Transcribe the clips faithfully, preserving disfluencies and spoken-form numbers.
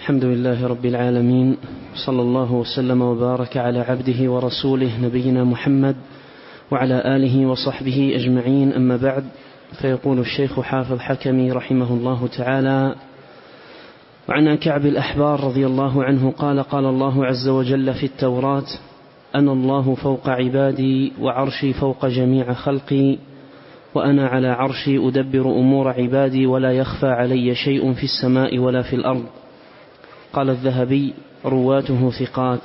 الحمد لله رب العالمين، صلى الله وسلم وبارك على عبده ورسوله نبينا محمد وعلى آله وصحبه أجمعين، أما بعد. فيقول الشيخ حافظ حكمي رحمه الله تعالى: وعن كعب الأحبار رضي الله عنه قال: قال الله عز وجل في التوراة: أنا الله فوق عبادي وعرشي فوق جميع خلقي، وأنا على عرشي أدبر أمور عبادي ولا يخفى علي شيء في السماء ولا في الأرض. قال الذهبي: رواته ثقات.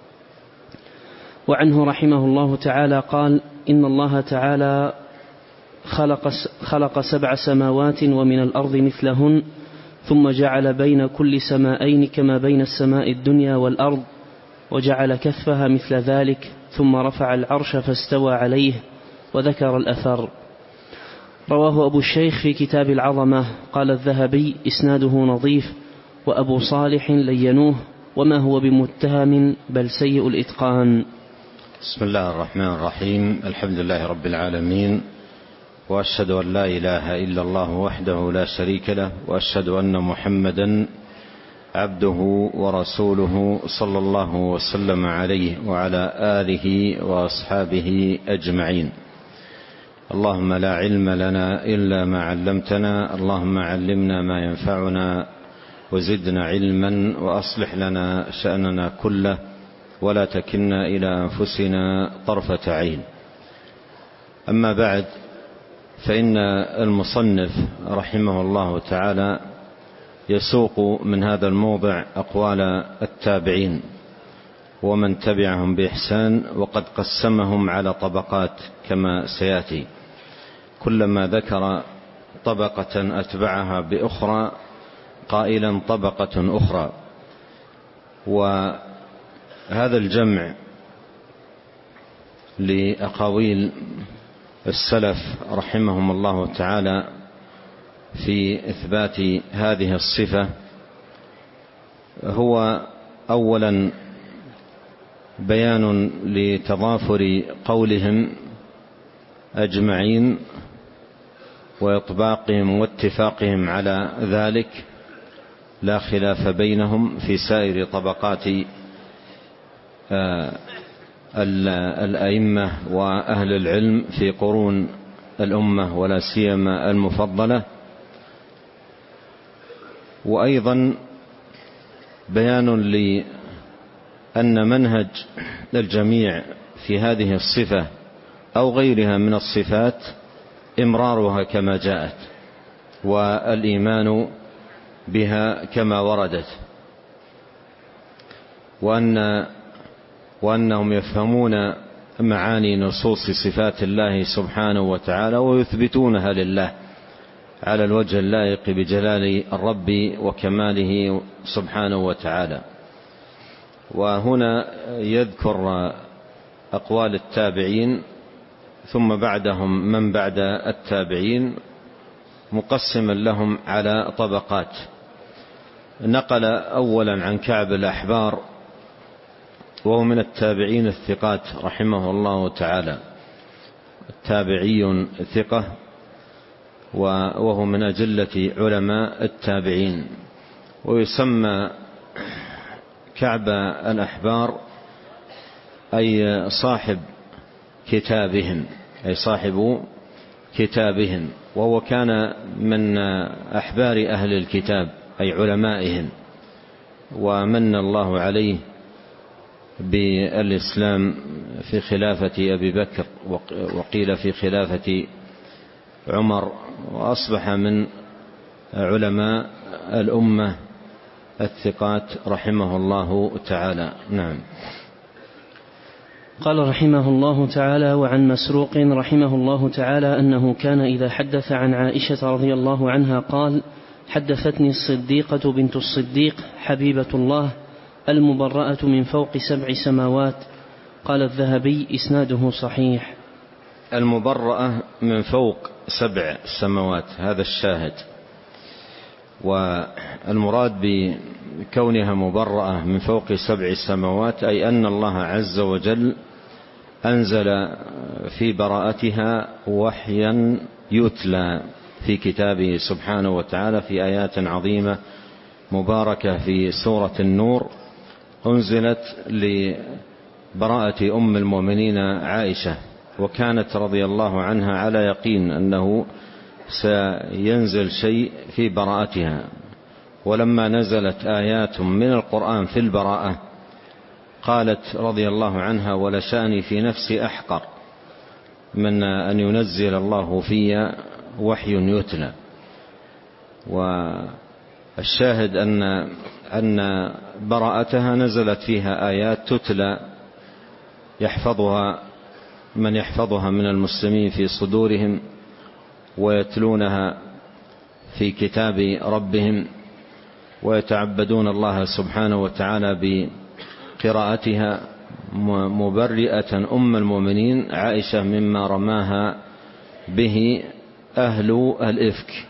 وعنه رحمه الله تعالى قال: إن الله تعالى خلق, خلق سبع سماوات ومن الأرض مثلهن، ثم جعل بين كل سمائين كما بين السماء الدنيا والأرض، وجعل كثفها مثل ذلك، ثم رفع العرش فاستوى عليه، وذكر الأثر. رواه أبو الشيخ في كتاب العظمة. قال الذهبي: إسناده نظيف، وأبو صالح لينوه، وما هو بمتهم بل سيء الإتقان. بسم الله الرحمن الرحيم. الحمد لله رب العالمين، وأشهد أن لا إله إلا الله وحده لا شريك له، وأشهد أن محمدا عبده ورسوله صلى الله وسلم عليه وعلى آله وأصحابه أجمعين. اللهم لا علم لنا إلا ما علمتنا، اللهم علمنا ما ينفعنا وزدنا علما، وأصلح لنا شأننا كله، ولا تكلنا إلى أنفسنا طرفة عين. أما بعد، فإن المصنف رحمه الله تعالى يسوق من هذا الموضع أقوال التابعين ومن تبعهم بإحسان، وقد قسمهم على طبقات كما سيأتي، كلما ذكر طبقة أتبعها بأخرى قائلا طبقة أخرى. وهذا الجمع لأقاويل السلف رحمهم الله تعالى في إثبات هذه الصفة هو أولا بيان لتضافر قولهم أجمعين وإطباقهم واتفاقهم على ذلك، لا خلاف بينهم في سائر طبقات الأئمة وأهل العلم في قرون الأمة ولا سيما المفضلة. وأيضا بيان لأن منهج الجميع في هذه الصفة أو غيرها من الصفات إمرارها كما جاءت، والإيمان بها كما وردت، وأن وأنهم يفهمون معاني نصوص صفات الله سبحانه وتعالى ويثبتونها لله على الوجه اللائق بجلال الرب وكماله سبحانه وتعالى. وهنا يذكر أقوال التابعين، ثم بعدهم من بعد التابعين، مقسما لهم على طبقات. نقل أولا عن كعب الأحبار، وهو من التابعين الثقات رحمه الله تعالى، التابعي ثقة، وهو من أجلة علماء التابعين، ويسمى كعب الأحبار أي صاحب كتابهم، أي صاحب كتابهم، وهو كان من أحبار أهل الكتاب أي علمائهم، ومن الله عليه بالإسلام في خلافة أبي بكر، وقيل في خلافة عمر، وأصبح من علماء الأمة الثقات رحمه الله تعالى. نعم. قال رحمه الله تعالى: وعن مسروق رحمه الله تعالى أنه كان إذا حدث عن عائشة رضي الله عنها قال: حدثتني الصديقة بنت الصديق حبيبة الله المبرأة من فوق سبع سماوات. قال الذهبي: إسناده صحيح. المبرأة من فوق سبع سماوات، هذا الشاهد. والمراد بكونها مبرأة من فوق سبع سماوات أي أن الله عز وجل أنزل في براءتها وحيا يتلى في كتابه سبحانه وتعالى في آيات عظيمة مباركة في سورة النور أنزلت لبراءة أم المؤمنين عائشة، وكانت رضي الله عنها على يقين أنه سينزل شيء في براءتها، ولما نزلت آيات من القرآن في البراءة قالت رضي الله عنها: ولشأني في نفسي أحقر من أن ينزل الله في وحي يتلى. والشاهد أن أن براءتها نزلت فيها آيات تتلى يحفظها من يحفظها من المسلمين في صدورهم، ويتلونها في كتاب ربهم، ويتعبدون الله سبحانه وتعالى بقراءتها، مبرئة أم المؤمنين عائشة مما رماها به أهل الإفك.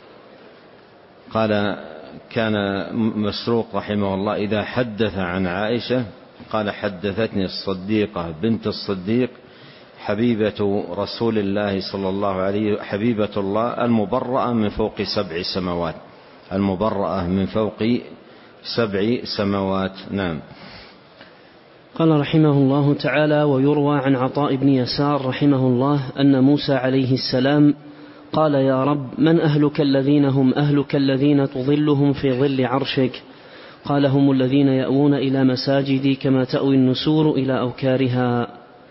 قال: كان مسروق رحمه الله إذا حدث عن عائشة قال: حدثتني الصديقة بنت الصديق حبيبة رسول الله صلى الله عليه وسلم، حبيبة الله المبرأة من فوق سبع سماوات، المبرأة من فوق سبع سماوات. نعم. قال رحمه الله تعالى: ويروى عن عطاء بن يسار رحمه الله أن موسى عليه السلام قال: يا رب، من أهلك الذين هم أهلك الذين تظلهم في ظل عرشك؟ قال: هم الذين يأوون إلى مساجدي كما تأوي النسور إلى أوكارها.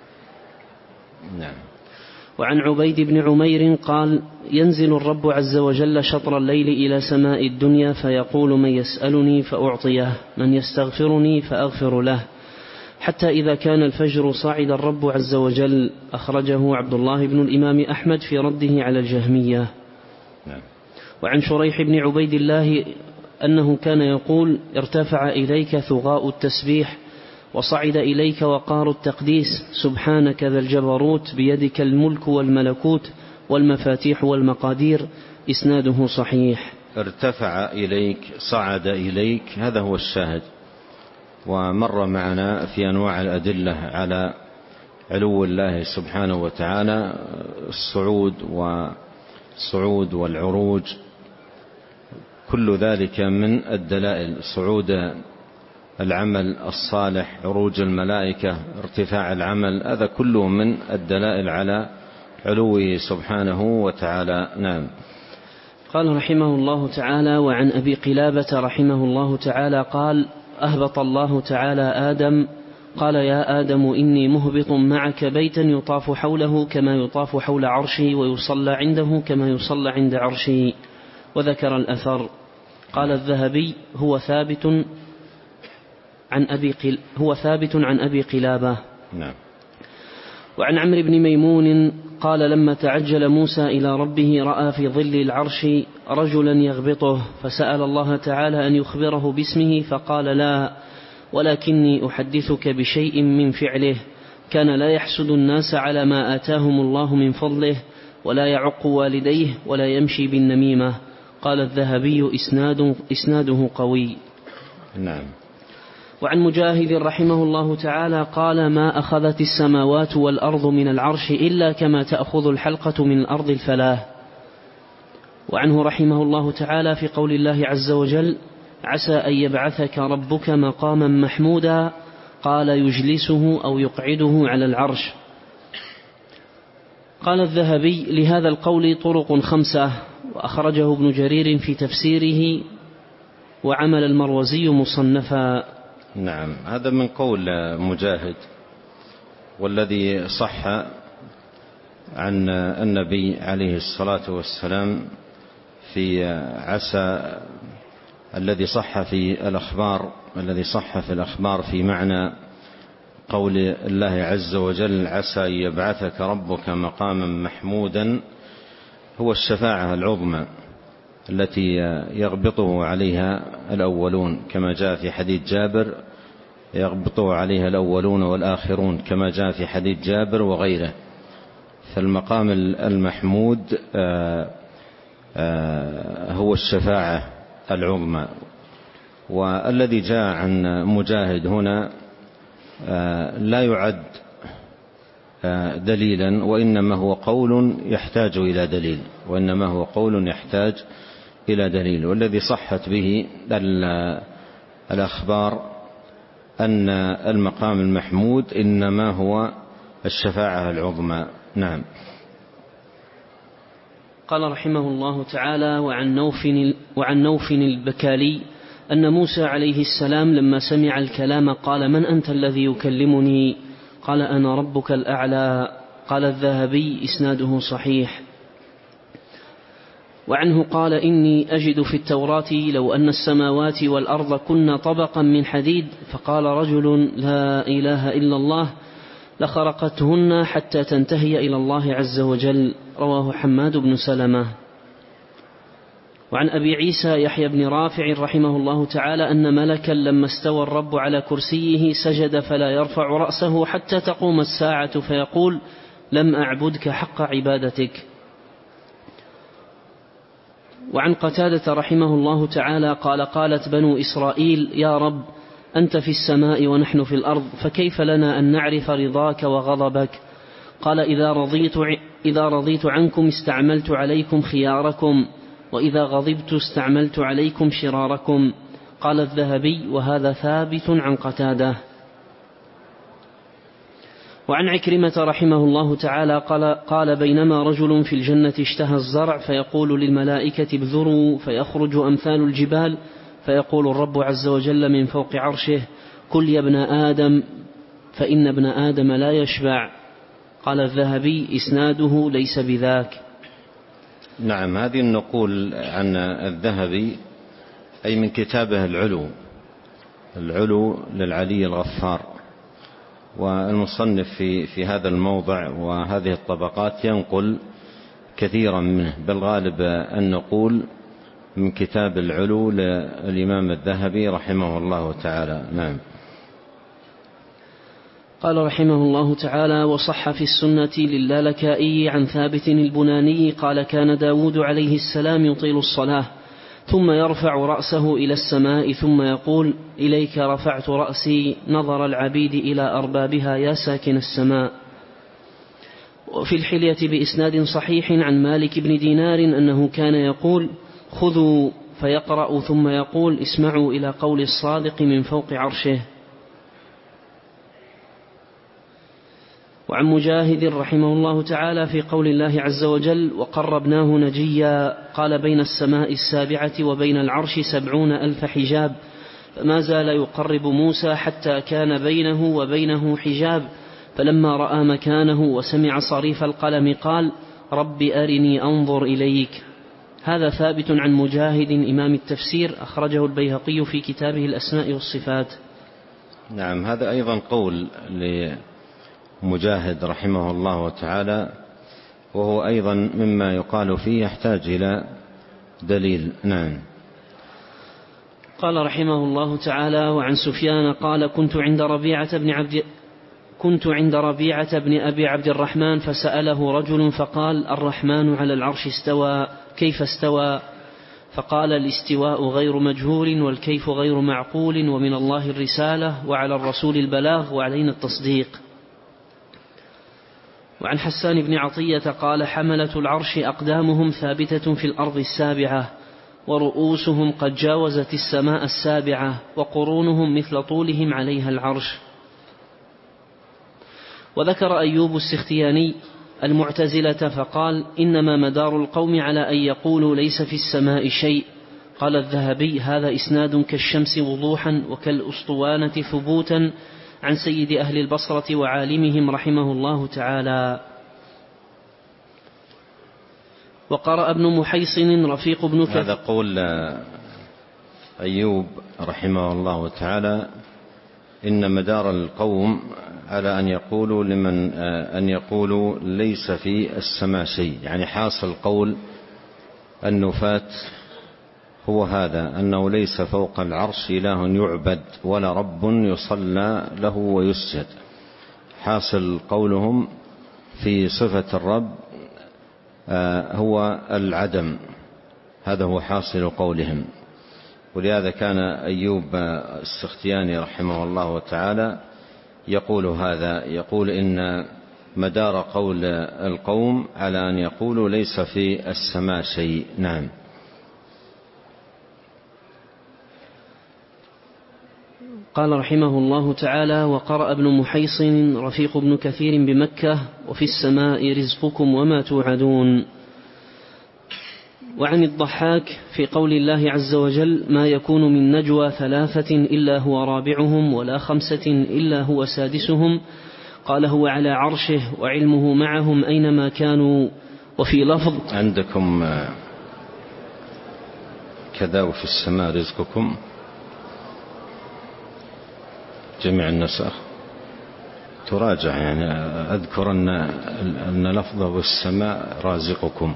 نعم. وعن عبيد بن عمير قال: ينزل الرب عز وجل شطر الليل إلى سماء الدنيا فيقول: من يسألني فأعطيه، من يستغفرني فأغفر له، حتى إذا كان الفجر صعد الرب عز وجل. أخرجه عبد الله بن الإمام أحمد في رده على الجهمية. نعم. وعن شريح بن عبيد الله أنه كان يقول: ارتفع إليك ثغاء التسبيح، وصعد إليك وقار التقديس، سبحانك ذا الجبروت، بيدك الملك والملكوت والمفاتيح والمقادير. إسناده صحيح. ارتفع إليك، صعد إليك، هذا هو الشاهد. ومر معنا في أنواع الأدلة على علو الله سبحانه وتعالى الصعود والصعود والعروج، كل ذلك من الدلائل. صعود العمل الصالح، عروج الملائكة، ارتفاع العمل، هذا كله من الدلائل على علوه سبحانه وتعالى. نعم. قال رحمه الله تعالى: وعن أبي قلابة رحمه الله تعالى قال: أهبط الله تعالى آدم، قال: يا آدم، إني مهبط معك بيتا يطاف حوله كما يطاف حول عرشي، ويصلى عنده كما يصلى عند عرشي. وذكر الأثر. قال الذهبي: هو ثابت عن أبي قل... هو ثابت عن أبي قلابة. نعم. وعن عمرو بن ميمون قال: لما تعجل موسى إلى ربه رأى في ظل العرش رجلا يغبطه، فسأل الله تعالى أن يخبره باسمه، فقال: لا، ولكني أحدثك بشيء من فعله. كان لا يحسد الناس على ما آتاهم الله من فضله، ولا يعق والديه، ولا يمشي بالنميمة. قال الذهبي: إسناد إسناده قوي. نعم. وعن مجاهد رحمه الله تعالى قال: ما أخذت السماوات والأرض من العرش إلا كما تأخذ الحلقة من الأرض الفلاة. وعنه رحمه الله تعالى في قول الله عز وجل: عسى أن يبعثك ربك مقاما محمودا، قال: يجلسه أو يقعده على العرش. قال الذهبي: لهذا القول طرق خمسة، وأخرجه ابن جرير في تفسيره، وعمل المروزي مصنفا. نعم. هذا من قول مجاهد، والذي صح عن النبي عليه الصلاة والسلام في عسى، الذي صح في الأخبار الذي صح في الأخبار في معنى قول الله عز وجل: عسى أن يبعثك ربك مقاما محمودا، هو الشفاعة العظمى التي يغبطه عليها الأولون، كما جاء في حديث جابر: يغبطه عليها الأولون والآخرون، كما جاء في حديث جابر وغيره. فالمقام المحمود هو الشفاعة العظمى. والذي جاء عن مجاهد هنا لا يعد دليلا، وإنما هو قول يحتاج إلى دليل وإنما هو قول يحتاج إلى دليل. والذي صحت به الأخبار أن المقام المحمود إنما هو الشفاعة العظمى. نعم. قال رحمه الله تعالى: وعن نوف, وعن نوف البكالي أن موسى عليه السلام لما سمع الكلام قال: من أنت الذي يكلمني؟ قال: أنا ربك الأعلى. قال الذهبي: إسناده صحيح. وعنه قال: إني أجد في التوراة لو أن السماوات والأرض كن طبقا من حديد فقال رجل لا إله إلا الله لخرقتهن حتى تنتهي إلى الله عز وجل. رواه حماد بن سلمة. وعن أبي عيسى يحيى بن رافع رحمه الله تعالى أن ملكا لما استوى الرب على كرسيه سجد فلا يرفع رأسه حتى تقوم الساعة فيقول: لم أعبدك حق عبادتك. وعن قتادة رحمه الله تعالى قال: قالت بنو إسرائيل: يا رب، أنت في السماء ونحن في الأرض، فكيف لنا أن نعرف رضاك وغضبك؟ قال: إذا رضيت, إذا رضيت عنكم استعملت عليكم خياركم، وإذا غضبت استعملت عليكم شراركم. قال الذهبي: وهذا ثابت عن قتادة. وعن عكرمة رحمه الله تعالى قال, قال بينما رجل في الجنة اشتهى الزرع فيقول للملائكة: ابذروا، فيخرج أمثال الجبال، فيقول الرب عز وجل من فوق عرشه: كل يا ابن آدم فإن ابن آدم لا يشبع. قال الذهبي: إسناده ليس بذاك. نعم. هذه النقول عن الذهبي أي من كتابه العلو، العلو للعلي الغفار. والمصنف في, في هذا الموضع وهذه الطبقات ينقل كثيرا منه، بل غالب النقول من كتاب العلو للإمام الذهبي رحمه الله تعالى. نعم. قال رحمه الله تعالى: وصح في السنة للالكائي عن ثابت البناني قال: كان داود عليه السلام يطيل الصلاة ثم يرفع رأسه إلى السماء ثم يقول: إليك رفعت رأسي، نظر العبيد إلى أربابها يا ساكن السماء. وفي الحلية بإسناد صحيح عن مالك بن دينار أنه كان يقول: خذوا، فيقرأ ثم يقول: اسمعوا إلى قول الصادق من فوق عرشه. وعن مجاهد رحمه الله تعالى في قول الله عز وجل: وقربناه نجيا، قال: بين السماء السابعة وبين العرش سبعون ألف حجاب، فما زال يقرب موسى حتى كان بينه وبينه حجاب، فلما رأى مكانه وسمع صريف القلم قال: رب أرني أنظر إليك. هذا ثابت عن مجاهد إمام التفسير، أخرجه البيهقي في كتابه الأسماء والصفات. نعم. هذا أيضا قول لمجاهد رحمه الله تعالى، وهو أيضا مما يقال فيه يحتاج إلى دليل. نعم. قال رحمه الله تعالى: وعن سفيان قال: كنت عند ربيعة بن عبد كنت عند ربيعة بن أبي عبد الرحمن فسأله رجل فقال: الرحمن على العرش استوى، كيف استوى؟ فقال: الاستواء غير مجهول، والكيف غير معقول، ومن الله الرسالة، وعلى الرسول البلاغ، وعلينا التصديق. وعن حسان بن عطية قال: حملة العرش أقدامهم ثابتة في الأرض السابعة، ورؤوسهم قد جاوزت السماء السابعة، وقرونهم مثل طولهم عليها العرش. وذكر أيوب السختياني المعتزلة فقال: إنما مدار القوم على أن يقولوا ليس في السماء شيء. قال الذهبي: هذا إسناد كالشمس وضوحا وكالأسطوانة ثبوتا عن سيد أهل البصرة وعالمهم رحمه الله تعالى. وقرأ ابن محيصن رفيق بن كثير. هذا قول أيوب رحمه الله تعالى: إن مدار القوم على أن يقولوا لمن أن يقولوا ليس في السماء شيء، يعني حاصل قول النفاة هو هذا، أنه ليس فوق العرش إله يعبد ولا رب يصلى له ويسجد. حاصل قولهم في صفة الرب هو العدم، هذا هو حاصل قولهم. ولهذا كان أيوب السختياني رحمه الله تعالى يقول هذا، يقول إن مدار قول القوم على أن يقولوا ليس في السماء شيء. نعم. قال رحمه الله تعالى: وقرأ ابن محيصن رفيق ابن كثير بمكة: وفي السماء رزقكم وما توعدون. وعن الضحاك في قول الله عز وجل: ما يكون من نجوى ثلاثة إلا هو رابعهم ولا خمسة إلا هو سادسهم، قال: هو على عرشه وعلمه معهم أينما كانوا. وفي لفظ عندكم كذا وفي السماء رزقكم جميع النسخ تراجع، يعني أذكر أن أن لفظه والسماء رازقكم،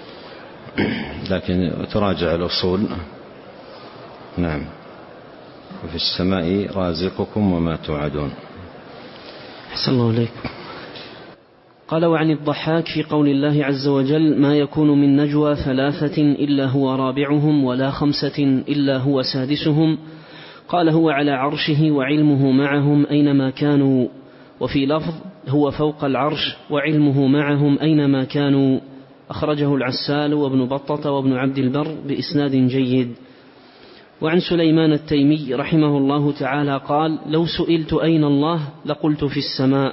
لكن تراجع الأصول. نعم، وفي السماء رازقكم وما توعدون. أحسن الله عليكم. قال: وعن الضحاك في قول الله عز وجل: ما يكون من نجوى ثلاثة إلا هو رابعهم ولا خمسة إلا هو سادسهم، قال: هو على عرشه وعلمه معهم أينما كانوا. وفي لفظ: هو فوق العرش وعلمه معهم أينما كانوا. أخرجه العسال وابن بطة وابن عبد البر بإسناد جيد. وعن سليمان التيمي رحمه الله تعالى قال: لو سئلت أين الله لقلت في السماء.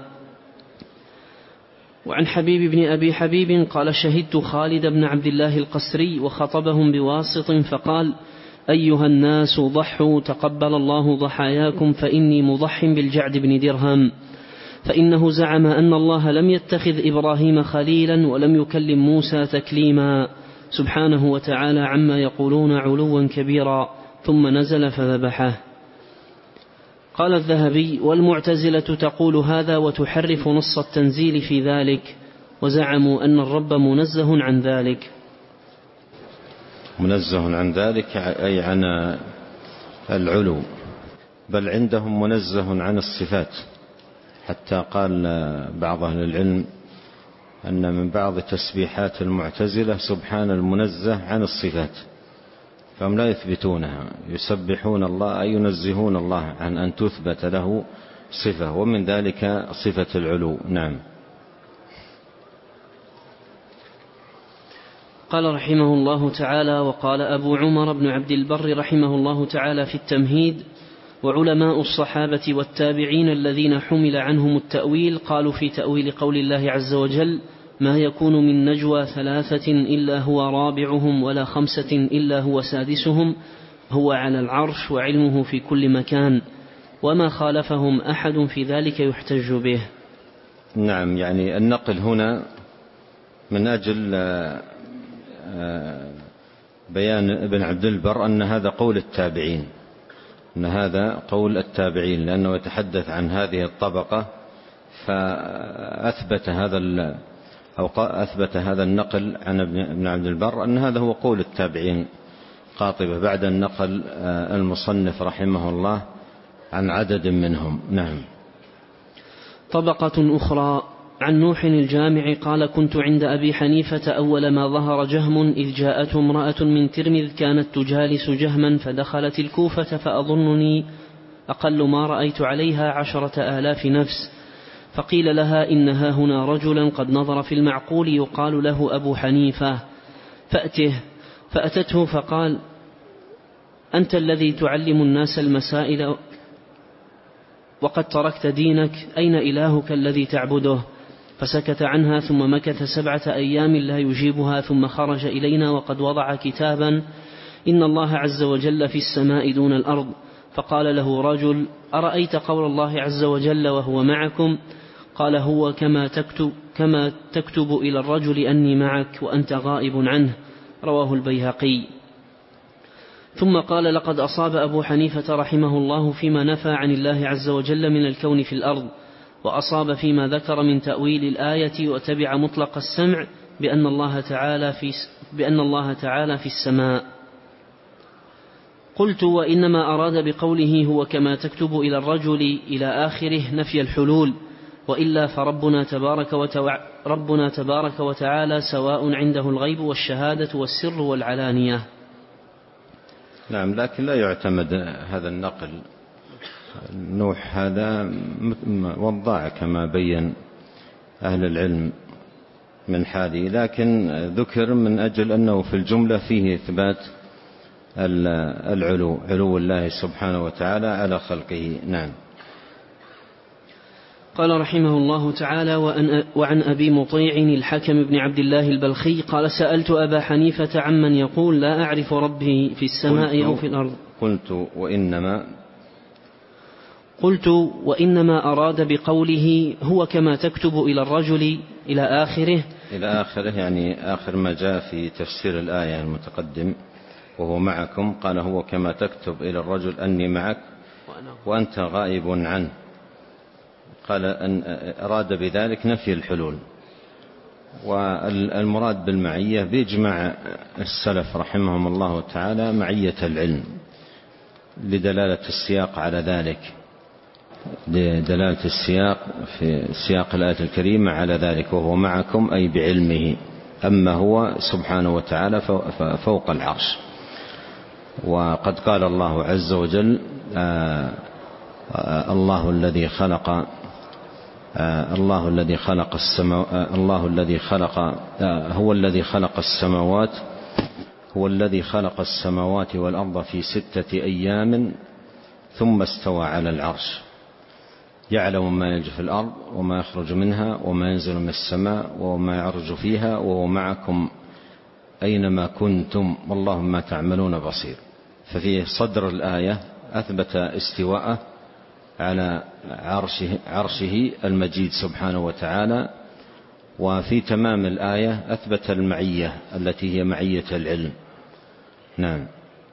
وعن حبيب بن أبي حبيب قال: شهدت خالد بن عبد الله القسري وخطبهم بواسط فقال: أيها الناس ضحوا تقبل الله ضحاياكم، فإني مضح بالجعد بن درهم، فإنه زعم أن الله لم يتخذ إبراهيم خليلا ولم يكلم موسى تكليما، سبحانه وتعالى عما يقولون علوا كبيرا، ثم نزل فذبحه. قال الذهبي: والمعتزلة تقول هذا وتحرف نص التنزيل في ذلك، وزعموا أن الرب منزه عن ذلك. منزه عن ذلك أي عن العلو، بل عندهم منزه عن الصفات، حتى قال بعض أهل العلم أن من بعض تسبيحات المعتزلة سبحان المنزه عن الصفات، فهم لا يثبتونها، يسبحون الله أي ينزهون الله عن أن تثبت له صفة، ومن ذلك صفة العلو. نعم. قال رحمه الله تعالى: وقال أبو عمر بن عبد البر رحمه الله تعالى في التمهيد: وعلماء الصحابة والتابعين الذين حمل عنهم التأويل قالوا في تأويل قول الله عز وجل: ما يكون من نجوى ثلاثة إلا هو رابعهم ولا خمسة إلا هو سادسهم، هو على العرش وعلمه في كل مكان، وما خالفهم أحد في ذلك يحتج به. نعم، يعني النقل هنا من أجل بيان ابن عبد البر أن هذا قول التابعين، أن هذا قول التابعين، لأنه يتحدث عن هذه الطبقة، فأثبت هذا أو أثبت هذا النقل عن ابن عبد البر أن هذا هو قول التابعين قاطبة، بعد النقل المصنف رحمه الله عن عدد منهم. نعم. طبقة أخرى عن نوح الجامع قال: كنت عند أبي حنيفة أول ما ظهر جهم، إذ جاءته امرأة من ترمذ كانت تجالس جهما، فدخلت الكوفة فأظنني أقل ما رأيت عليها عشرة آلاف نفس، فقيل لها: إنها هنا رجلا قد نظر في المعقول يقال له أبو حنيفة، فأته. فأتته فقال: أنت الذي تعلم الناس المسائل وقد تركت دينك، أين إلهك الذي تعبده؟ فسكت عنها، ثم مكث سبعة أيام لا يجيبها، ثم خرج إلينا وقد وضع كتابا: إن الله عز وجل في السماء دون الأرض. فقال له رجل: أرأيت قول الله عز وجل وهو معكم؟ قال: هو كما تكتب, كما تكتب إلى الرجل أني معك وأنت غائب عنه. رواه البيهقي. ثم قال: لقد أصاب أبو حنيفة رحمه الله فيما نفى عن الله عز وجل من الكون في الأرض، وأصاب فيما ذكر من تأويل الآية، وتبع مطلق السمع بأن الله تعالى في, بأن الله تعالى في السماء. قلت: وإنما أراد بقوله هو كما تكتب إلى الرجل إلى آخره نفي الحلول، وإلا فربنا تبارك, وتوع... ربنا تبارك وتعالى سواء عنده الغيب والشهادة والسر والعلانية. نعم، لكن لا يعتمد هذا النقل. نوح هذا وضاع كما بين أهل العلم من حاله، لكن ذكر من أجل أنه في الجملة فيه إثبات العلو، علو الله سبحانه وتعالى على خلقه. نعم. قال رحمه الله تعالى: وعن أبي مطيع الحكم بن عبد الله البلخي قال: سألت أبا حنيفة عمن يقول لا أعرف ربي في السماء أو في الأرض. قلت وإنما قلت وإنما أراد بقوله هو كما تكتب إلى الرجل إلى آخره إلى آخره، يعني آخر ما جاء في تفسير الآية المتقدم وهو معكم، قال هو كما تكتب إلى الرجل أني معك وأنت غائب عنه. قال أن أراد بذلك نفي الحلول. والمراد بالمعية بإجماع السلف رحمهم الله تعالى معية العلم، لدلالة السياق على ذلك، لدلالة السياق في سياق الآية الكريمة على ذلك، وهو معكم أي بعلمه، أما هو سبحانه وتعالى فوق العرش. وقد قال الله عز وجل: آه آه الله الذي خلق آه الله الذي خلق السماوات آه الله الذي خلق آه هو الذي خلق السماوات هو الذي خلق السماوات والأرض في ستة أيام ثم استوى على العرش يعلم ما يلج في الأرض وما يخرج منها وما ينزل من السماء وما يعرج فيها وهو معكم أينما كنتم والله ما تعملون بصير. ففي صدر الآية أثبت استواءه على عرشه, عرشه المجيد سبحانه وتعالى، وفي تمام الآية أثبت المعية التي هي معية العلم. نعم.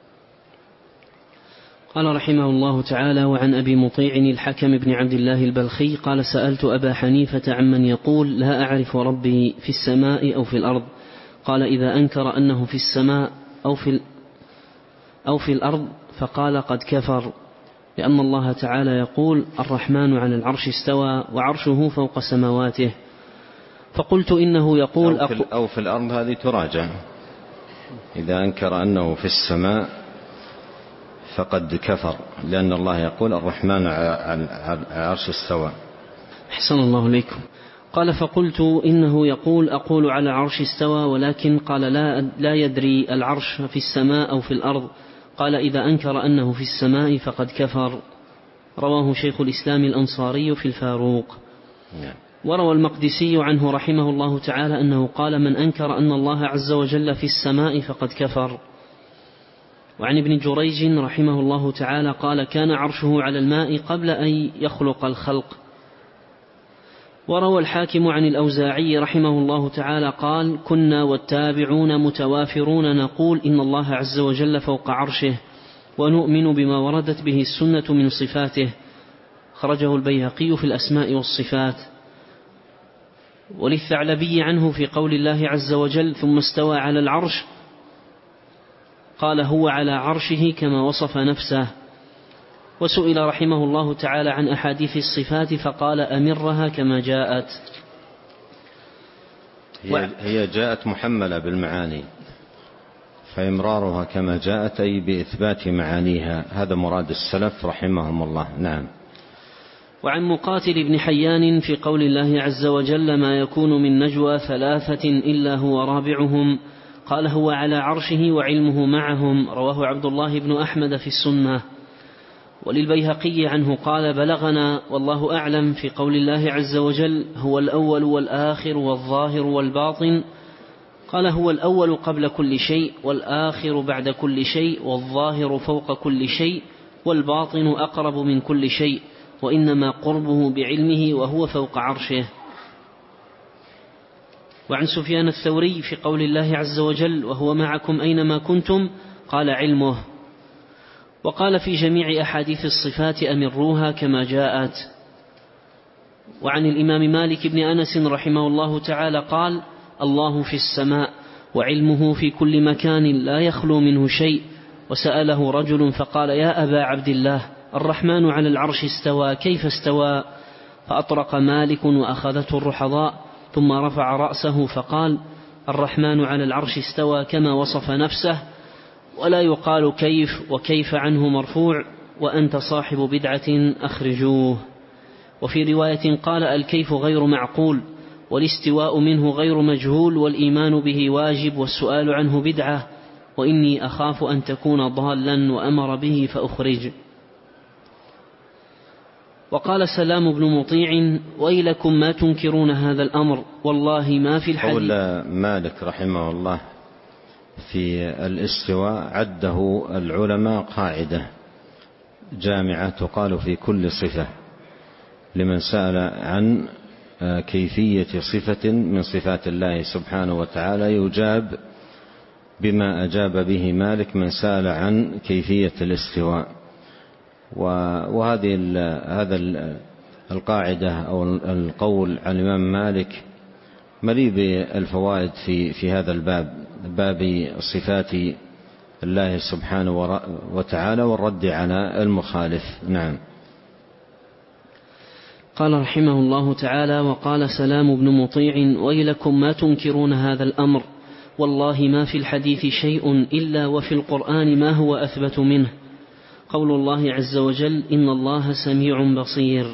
قال رحمه الله تعالى: وعن أبي مطيع الحكم بن عبد الله البلخي قال: سألت أبا حنيفة عمن يقول لا أعرف ربي في السماء أو في الأرض. قال: إذا أنكر أنه في السماء أو في, أو في الأرض فقال قد كفر، لأن الله تعالى يقول: الرحمن على العرش استوى وعرشه فوق سماواته. فقلت إنه يقول أو في, أو في الأرض، هذه تراجع. إذا أنكر أنه في السماء فقد كفر، لأن الله يقول: الرحمن على العرش استوى. أحسن الله إليكم. قال: فقلت إنه يقول أقول على العرش استوى، ولكن قال لا, لا يدري العرش في السماء أو في الأرض. قال: إذا أنكر أنه في السماء فقد كفر. رواه شيخ الإسلام الأنصاري في الفاروق. وروى المقدسي عنه رحمه الله تعالى أنه قال: من أنكر أن الله عز وجل في السماء فقد كفر. وعن ابن جريج رحمه الله تعالى قال: كان عرشه على الماء قبل أن يخلق الخلق. وروى الحاكم عن الأوزاعي رحمه الله تعالى قال: كنا والتابعون متوافرون نقول إن الله عز وجل فوق عرشه، ونؤمن بما وردت به السنة من صفاته. خرجه البيهقي في الأسماء والصفات. وللثعلبي عنه في قول الله عز وجل: ثم استوى على العرش، قال: هو على عرشه كما وصف نفسه. وسئل رحمه الله تعالى عن أحاديث الصفات فقال: أمرها كما جاءت. هي, هي جاءت محملة بالمعاني، فإمرارها كما جاءت أي بإثبات معانيها، هذا مراد السلف رحمهم الله. نعم. وعن مقاتل بن حيان في قول الله عز وجل: ما يكون من نجوى ثلاثة إلا هو رابعهم، قال: هو على عرشه وعلمه معهم. رواه عبد الله بن أحمد في السنة. وللبيهقي عنه قال: بلغنا والله أعلم في قول الله عز وجل: هو الأول والآخر والظاهر والباطن، قال: هو الأول قبل كل شيء، والآخر بعد كل شيء، والظاهر فوق كل شيء، والباطن أقرب من كل شيء، وإنما قربه بعلمه وهو فوق عرشه. وعن سفيان الثوري في قول الله عز وجل: وهو معكم أينما كنتم، قال: علمه. وقال في جميع أحاديث الصفات: أمروها كما جاءت. وعن الإمام مالك بن أنس رحمه الله تعالى قال: الله في السماء وعلمه في كل مكان لا يخلو منه شيء. وسأله رجل فقال: يا أبا عبد الله، الرحمن على العرش استوى، كيف استوى؟ فأطرق مالك وأخذته الرحضاء، ثم رفع رأسه فقال: الرحمن على العرش استوى كما وصف نفسه، ولا يقال كيف، وكيف عنه مرفوع، وأنت صاحب بدعة أخرجوه. وفي رواية قال: الكيف غير معقول، والاستواء منه غير مجهول، والإيمان به واجب، والسؤال عنه بدعة. وإني أخاف أن تكون ضالا وأمر به فأخرج. وقال سلام بن مطيع: ويلكم ما تنكرون هذا الأمر، والله ما في الحديث. قول مالك رحمه الله في الاستواء عده العلماء قاعدة جامعة تقال في كل صفة لمن سأل عن كيفية صفة من صفات الله سبحانه وتعالى يجاب بما أجاب به مالك من سأل عن كيفية الاستواء. وهذه هذا القاعدة أو القول عن الإمام مالك مليء بالفوائد في في هذا الباب، باب صفات الله سبحانه وتعالى والرد على المخالف. نعم. قال رحمه الله تعالى: وقال سلام بن مطيع: ويلكم ما تنكرون هذا الأمر، والله ما في الحديث شيء إلا وفي القرآن ما هو أثبت منه. قول الله عز وجل: إن الله سميع بصير.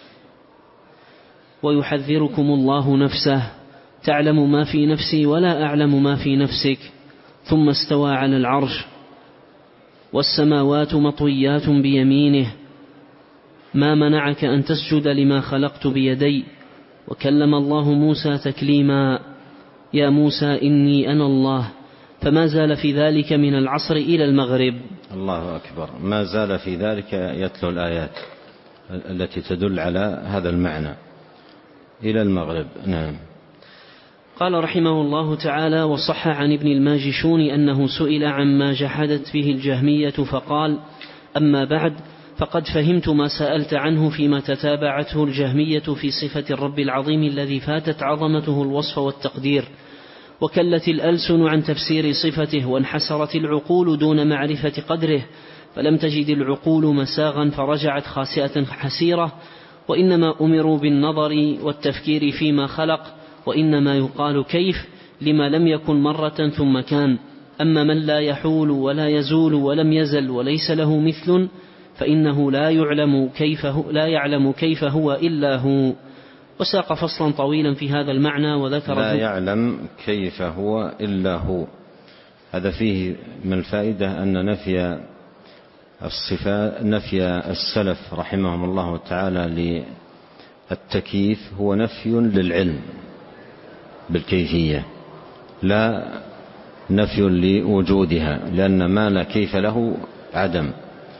ويحذركم الله نفسه، تعلم ما في نفسي ولا أعلم ما في نفسك. ثم استوى على العرش، والسماوات مطويات بيمينه، ما منعك أن تسجد لما خلقت بيدي. وكلم الله موسى تكليما: يا موسى إني أنا الله. فما زال في ذلك من العصر إلى المغرب. الله أكبر. ما زال في ذلك يتلو الآيات التي تدل على هذا المعنى إلى المغرب. نعم. قال رحمه الله تعالى: وصح عن ابن الماجشون أنه سئل عما جحدت به الجهمية فقال: أما بعد، فقد فهمت ما سألت عنه فيما تتابعته الجهمية في صفة الرب العظيم الذي فاتت عظمته الوصف والتقدير، وكلت الألسن عن تفسير صفته، وانحسرت العقول دون معرفة قدره، فلم تجد العقول مساغا فرجعت خاسئة حسيرة، وإنما أمروا بالنظر والتفكير فيما خلق، وإنما يقال كيف لما لم يكن مرة ثم كان. أما من لا يحول ولا يزول ولم يزل وليس له مثل، فإنه لا يعلم كيف هو, لا يعلم كيف هو إلا هو. وساق فصلا طويلا في هذا المعنى وذكر لا يعلم كيف هو إلا هو. هذا فيه من الفائدة أن نفي الصفات نفي السلف رحمهم الله تعالى للتكييف هو نفي للعلم بالكيفية، لا نفي لوجودها، لأن ما لا كيف له عدم.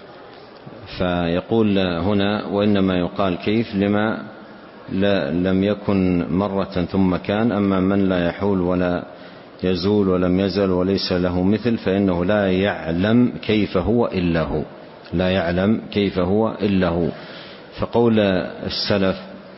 فيقول هنا: وإنما يقال كيف لما لا لم يكن مرة ثم كان. أما من لا يحول ولا يزول ولم يزل وليس له مثل فإنه لا يعلم كيف هو إلا هو، لا يعلم كيف هو إلا هو. فقول السلف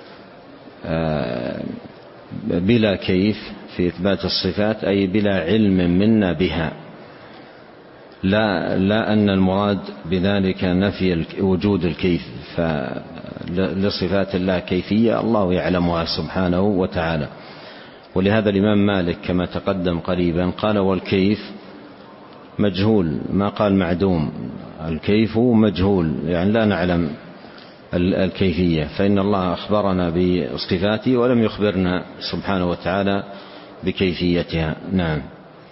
بلا كيف في إثبات الصفات أي بلا علم منا بها، لا, لا أن المراد بذلك نفي وجود الكيف، فلصفات الله كيفية الله يعلمها سبحانه وتعالى. ولهذا الإمام مالك كما تقدم قريبا قال: والكيف مجهول، ما قال معدوم، الكيف مجهول، يعني لا نعلم الكيفية، فإن الله أخبرنا بصفاته ولم يخبرنا سبحانه وتعالى بكيفيتها. نعم.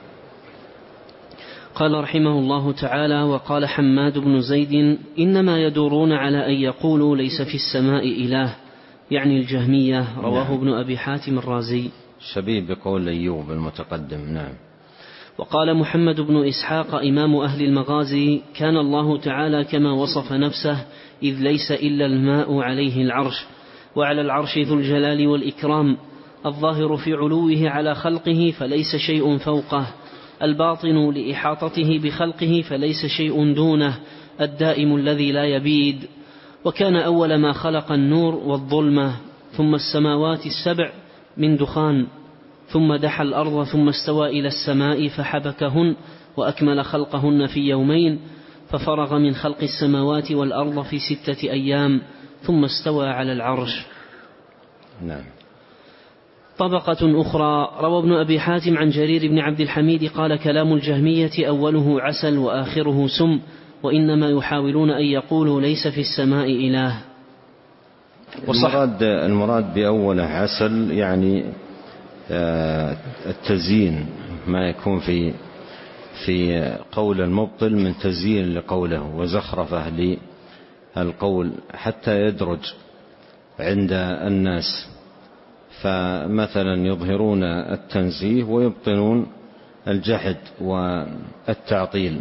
قال رحمه الله تعالى: وقال حماد بن زيد: إنما يدورون على أن يقولوا ليس في السماء إله، يعني الجهمية. رواه نعم. ابن أبي حاتم الرازي. شبيه بقول أيوب المتقدم. نعم. وقال محمد بن إسحاق إمام أهل المغازي: كان الله تعالى كما وصف نفسه، إذ ليس إلا الماء عليه العرش، وعلى العرش ذو الجلال والإكرام، الظاهر في علوه على خلقه فليس شيء فوقه، الباطن لإحاطته بخلقه فليس شيء دونه، الدائم الذي لا يبيد. وكان أول ما خلق النور والظلمة، ثم السماوات السبع من دخان، ثم دحى الأرض، ثم استوى إلى السماء فحبكهن وأكمل خلقهن في يومين، ففرغ من خلق السماوات والأرض في ستة أيام، ثم استوى على العرش. نعم. طبقة أخرى: روى ابن أبي حاتم عن جرير بن عبد الحميد قال: كلام الجهمية أوله عسل وآخره سم، وإنما يحاولون أن يقولوا ليس في السماء إله. المراد, المراد بأوله عسل يعني التزيين، ما يكون في في قول المبطل من تزيين لقوله وزخرفة للقول حتى يدرج عند الناس، فمثلا يظهرون التنزيه ويبطنون الجحد والتعطيل.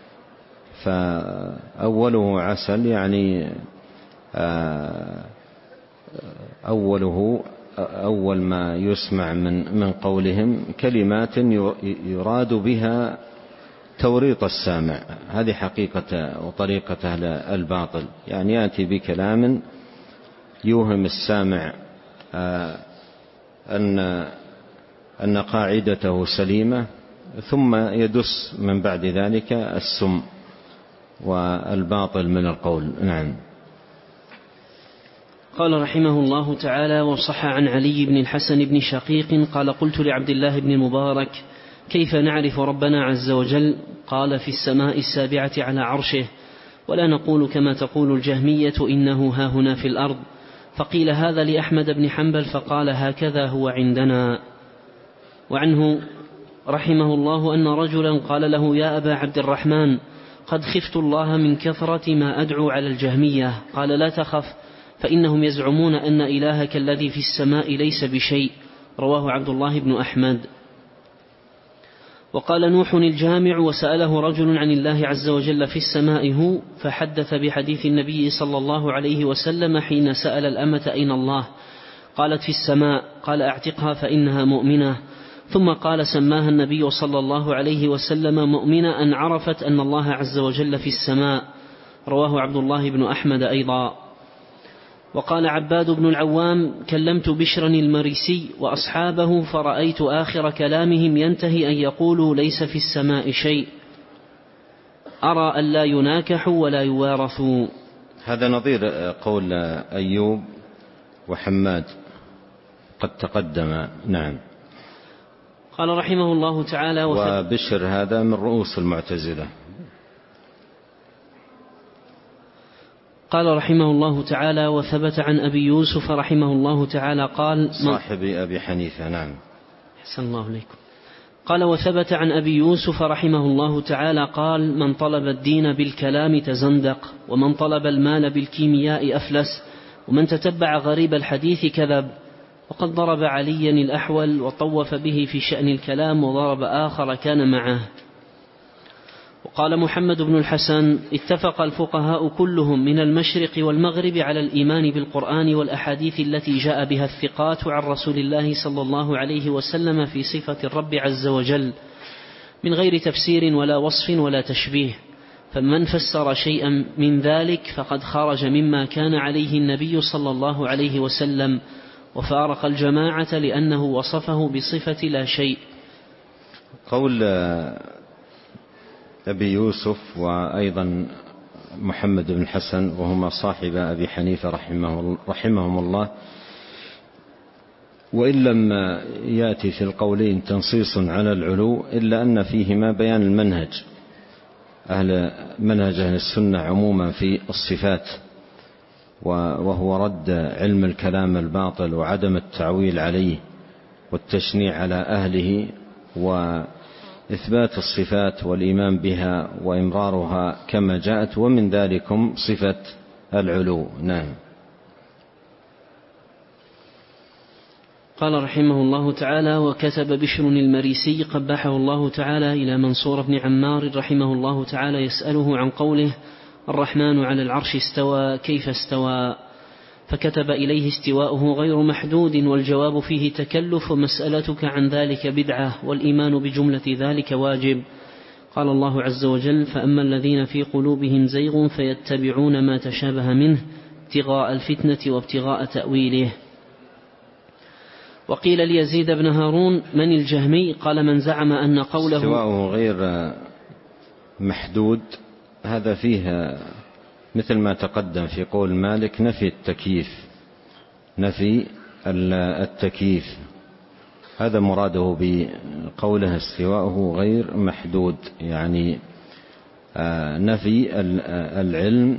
فأوله عسل يعني أوله أول ما يسمع من من قولهم كلمات يراد بها توريط السامع، هذه حقيقة وطريقة أهل الباطل، يعني يأتي بكلام يوهم السامع أن أن قاعدته سليمة، ثم يدس من بعد ذلك السم والباطل من القول. نعم. قال رحمه الله تعالى: وصح عن علي بن الحسن بن شقيق قال: قلت لعبد الله بن المبارك: كيف نعرف ربنا عز وجل؟ قال: في السماء السابعة على عرشه، ولا نقول كما تقول الجهمية إنه هاهنا في الأرض. فقيل هذا لأحمد بن حنبل فقال: هكذا هو عندنا. وعنه رحمه الله أن رجلا قال له: يا أبا عبد الرحمن، قد خفت الله من كثرة ما أدعو على الجهمية. قال: لا تخف، فإنهم يزعمون أن إلهك الذي في السماء ليس بشيء. رواه عبد الله بن أحمد. وقال نوح الجامع: وسأله رجل عن الله عز وجل في السماء هو، فحدث بحديث النبي صلى الله عليه وسلم حين سأل الأمة: أين الله؟ قالت: في السماء. قال: أعتقها فإنها مؤمنة. ثم قال: سماها النبي صلى الله عليه وسلم مؤمنة أن عرفت أن الله عز وجل في السماء. رواه عبد الله بن أحمد أيضا. وقال عباد بن العوام: كلمت بشرا المريسي وأصحابه فرأيت آخر كلامهم ينتهي أن يقولوا ليس في السماء شيء، أرى أن لا يناكحوا ولا يوارثوا. هذا نظير قول أيوب وحماد قد تقدم. نعم. قال رحمه الله تعالى: وبشر هذا من رؤوس المعتزلة. قال رحمه الله تعالى: وثبت عن أبي يوسف رحمه الله تعالى قال: صاحب أبي حنيفة. نعم. حسن الله عليكم. قال: وثبت عن أبي يوسف رحمه الله تعالى قال: من طلب الدين بالكلام تزندق، ومن طلب المال بالكيمياء أفلس، ومن تتبع غريب الحديث كذب. وقد ضرب عليا الأحول وطوف به في شأن الكلام، وضرب آخر كان معه. وقال محمد بن الحسن: اتفق الفقهاء كلهم من المشرق والمغرب على الإيمان بالقرآن والأحاديث التي جاء بها الثقات عن رسول الله صلى الله عليه وسلم في صفة الرب عز وجل، من غير تفسير ولا وصف ولا تشبيه. فمن فسر شيئا من ذلك فقد خرج مما كان عليه النبي صلى الله عليه وسلم، وفارق الجماعة لأنه وصفه بصفة لا شيء. قول أبي يوسف وأيضا محمد بن الحسن وهما صاحب أبي حنيفة رحمه رحمهم الله، وإن لم يأتي في القولين تنصيص على العلو إلا أن فيهما بيان المنهج، أهل منهج أهل السنة عموما في الصفات، وهو رد علم الكلام الباطل وعدم التعويل عليه والتشنيع على أهله، وإثبات الصفات والإيمان بها وإمرارها كما جاءت، ومن ذلكم صفة العلو. نعم. قال رحمه الله تعالى: وكتب بشر المريسي قبحه الله تعالى إلى منصور بن عمار رحمه الله تعالى يسأله عن قوله: الرحمن على العرش استوى كيف استوى؟ فكتب إليه: استواؤه غير محدود، والجواب فيه تكلف، ومسألتك عن ذلك بدعة، والإيمان بجملة ذلك واجب. قال الله عز وجل: فأما الذين في قلوبهم زيغ فيتبعون ما تشابه منه ابتغاء الفتنة وابتغاء تأويله. وقيل ليزيد بن هارون: من الجهمي؟ قال: من زعم أن قوله استواؤه غير محدود، هذا فيه مثل ما تقدم في قول مالك نفي التكييف، نفي التكييف، هذا مراده بقوله استواؤه غير محدود، يعني نفي العلم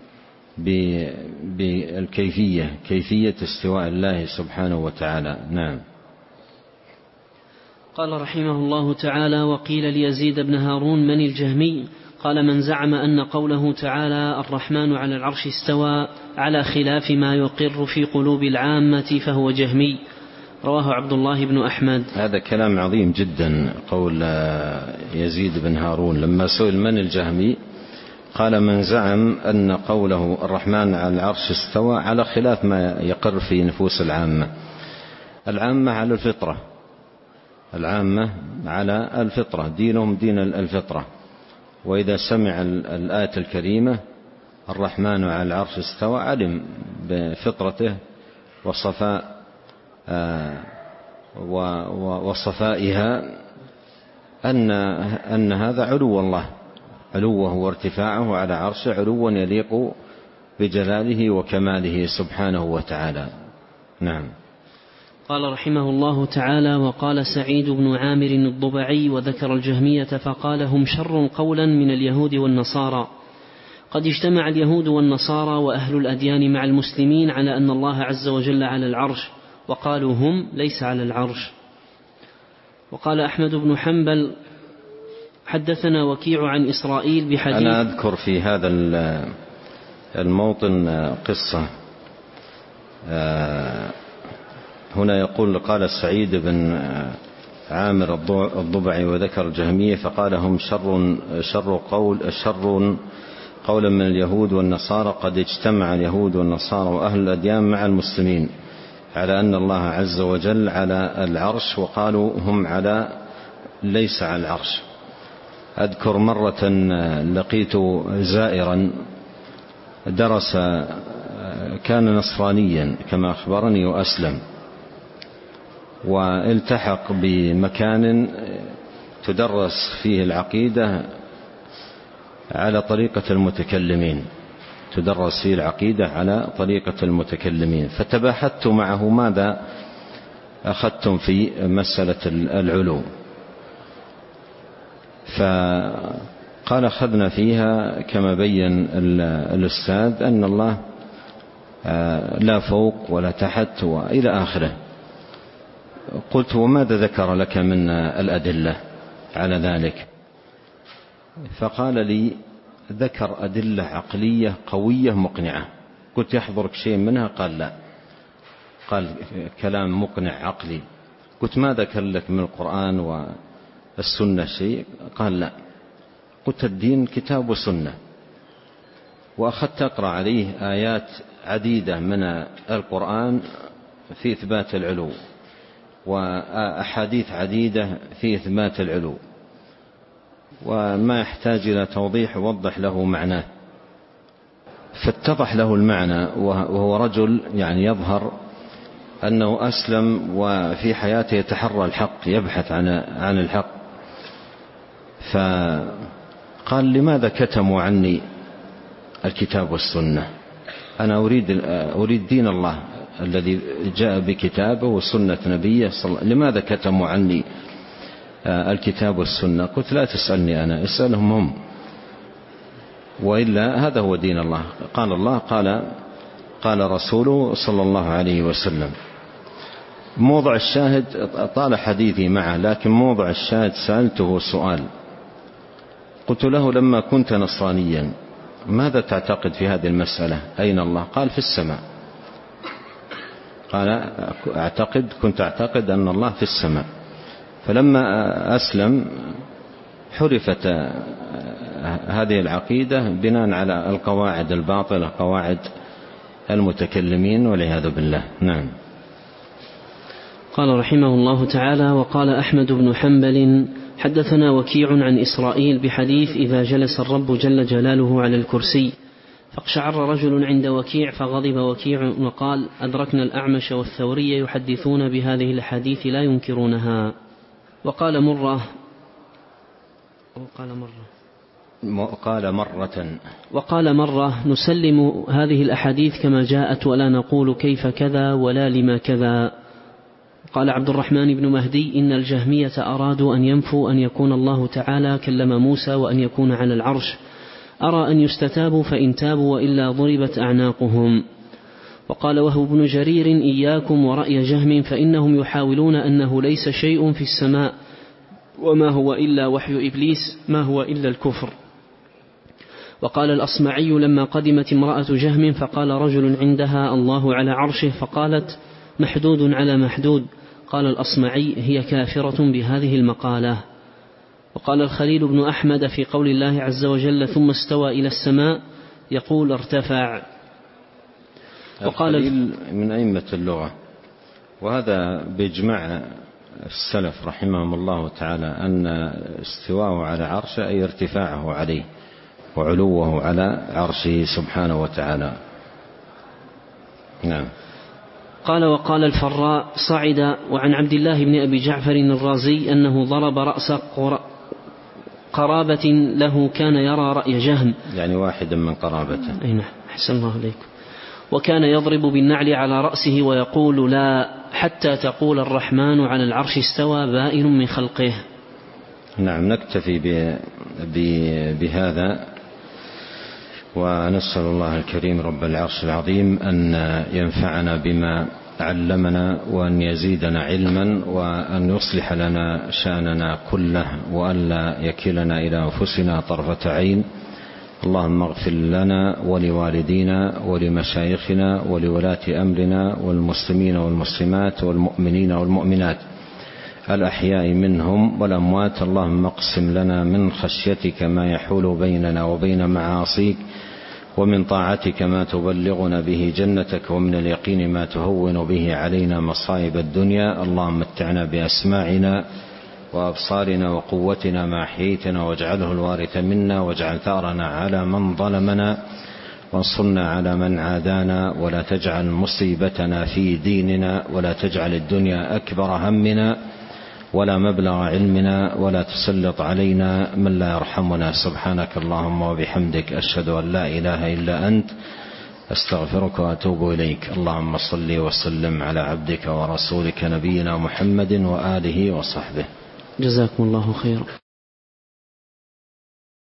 بالكيفية، كيفية استواء الله سبحانه وتعالى. نعم. قال رحمه الله تعالى: وقيل ليزيد بن هارون من الجهمي؟ قال: من زعم أن قوله تعالى الرحمن على العرش استوى على خلاف ما يقر في قلوب العامة فهو جهمي. رواه عبد الله بن أحمد. هذا كلام عظيم جدا، قول يزيد بن هارون لما سئل من الجهمي قال: من زعم أن قوله الرحمن على العرش استوى على خلاف ما يقر في نفوس العامة. العامة على الفطرة، العامة على الفطرة، دينهم دين الفطرة. وإذا سمع الآية الكريمة الرحمن على العرش استوى علم بفطرته وصفاء وصفائها أن أن هذا علو الله، علوه وارتفاعه على عرشه علوا يليق بجلاله وكماله سبحانه وتعالى. نعم. قال رحمه الله تعالى: وقال سعيد بن عامر الضبعي وذكر الجهمية فقال: هم شر قولا من اليهود والنصارى. قد اجتمع اليهود والنصارى وأهل الأديان مع المسلمين على أن الله عز وجل على العرش، وقالوا هم ليس على العرش. وقال أحمد بن حنبل: حدثنا وكيع عن إسرائيل بحديث. أنا أذكر في هذا الموطن قصة. هنا يقول: قال سعيد بن عامر الضبعي وذكر الجهمية فقال: هم شر شر قول شر قولا من اليهود والنصارى. قد اجتمع اليهود والنصارى وأهل الأديان مع المسلمين على أن الله عز وجل على العرش، وقالوا هم على ليس على العرش. أذكر مرة لقيت زائرا درس، كان نصرانيا كما أخبرني وأسلم، والتحق بمكان تدرس فيه العقيدة على طريقة المتكلمين، تدرس فيه العقيدة على طريقة المتكلمين. فتباحثت معه: ماذا أخذتم في مسألة العلو؟ فقال: أخذنا فيها كما بين الأستاذ أن الله لا فوق ولا تحت وإلى آخره. قلت: وماذا ذكر لك من الأدلة على ذلك؟ فقال لي: ذكر أدلة عقلية قوية مقنعة. قلت: يحضرك شيء منها؟ قال: لا. قال: كلام مقنع عقلي. قلت: ما ذكر لك من القرآن والسنة شيء؟ قال: لا. قلت: الدين كتاب وسنة. وأخذت أقرأ عليه آيات عديدة من القرآن في إثبات العلو، وأحاديث عديدة في إثبات العلو، وما يحتاج إلى توضيح ووضح له معناه. فاتضح له المعنى، وهو رجل يعني يظهر أنه أسلم وفي حياته يتحرى الحق، يبحث عن عن الحق. فقال: لماذا كتموا عني الكتاب والسنة؟ أنا أريد أريد دين الله الذي جاء بكتابه وسنة نبيه صلى الله عليه وسلم، لماذا كتموا عني الكتاب والسنة؟ قلت: لا تسألني أنا، اسألهم هم، وإلا هذا هو دين الله. قال الله، قال قال رسوله صلى الله عليه وسلم. موضع الشاهد طال حديثي معه، لكن موضع الشاهد سألته سؤال، قلت له: لما كنت نصرانيا ماذا تعتقد في هذه المسألة؟ أين الله؟ قال: في السماء. قال: أعتقد كنت أعتقد أن الله في السماء. فلما أسلم حرفت هذه العقيدة بناء على القواعد الباطلة، قواعد المتكلمين والعياذ بالله. نعم. قال رحمه الله تعالى: وقال أحمد بن حنبل: حدثنا وكيع عن إسرائيل بحديث إذا جلس الرب جل جلاله على الكرسي. فاقشعر رجل عند وكيع فغضب وكيع وقال: أدركنا الأعمش والثوري يحدثون بهذه الحديث لا ينكرونها. وقال مرة وقال مرة قال مرة وقال مرة: نسلم هذه الأحاديث كما جاءت ولا نقول كيف كذا ولا لما كذا. قال عبد الرحمن بن مهدي: إن الجهمية أرادوا أن ينفوا أن يكون الله تعالى كلم موسى وأن يكون على العرش. أرى أن يستتابوا فإن تابوا وإلا ضربت أعناقهم. وقال وهو بن جرير: إياكم ورأي جهم فإنهم يحاولون أنه ليس شيء في السماء وما هو إلا وحي إبليس ما هو إلا الكفر. وقال الأصمعي لما قدمت امرأة جهم فقال رجل عندها الله على عرشه فقالت محدود على محدود، قال الأصمعي هي كافرة بهذه المقالة. وقال الخليل بن أحمد في قول الله عز وجل ثم استوى إلى السماء يقول ارتفع. وقال الخليل من أئمة اللغة، وهذا بإجماع السلف رحمهم الله تعالى أن استواءه على عرشه أي ارتفاعه عليه وعلوه على عرشه سبحانه وتعالى. نعم. قال وقال الفراء صعد. وعن عبد الله بن أبي جعفر الرازي أنه ضرب رأس قرابة له كان يرى رأي جهم، يعني واحدا من قرابته. أي نعم، أحسن الله عليكم. وكان يضرب بالنعل على رأسه ويقول لا حتى تقول الرحمن على العرش استوى بائن من خلقه. نعم، نكتفي بهذا ونسأل الله الكريم رب العرش العظيم أن ينفعنا بما علمنا وأن يزيدنا علما وأن يصلح لنا شأننا كله وأن لا يكلنا إلى أنفسنا طرفة عين. اللهم اغفر لنا ولوالدينا ولمشايخنا ولولاة أمرنا والمسلمين والمسلمات والمؤمنين والمؤمنات الأحياء منهم والأموات. اللهم اقسم لنا من خشيتك ما يحول بيننا وبين معاصيك، ومن طاعتك ما تبلغنا به جنتك، ومن اليقين ما تهون به علينا مصائب الدنيا. اللهم متعنا بأسماعنا وأبصارنا وقوتنا ما أحييتنا واجعله الوارث منا، واجعل ثأرنا على من ظلمنا، وانصرنا على من عادانا، ولا تجعل مصيبتنا في ديننا، ولا تجعل الدنيا أكبر همنا ولا مبلغ علمنا، ولا تسلط علينا من لا يرحمنا. سبحانك اللهم وبحمدك أشهد أن لا إله إلا أنت أستغفرك وأتوب إليك. اللهم صل وسلم على عبدك ورسولك نبينا محمد وآله وصحبه. جزاكم الله خيرا.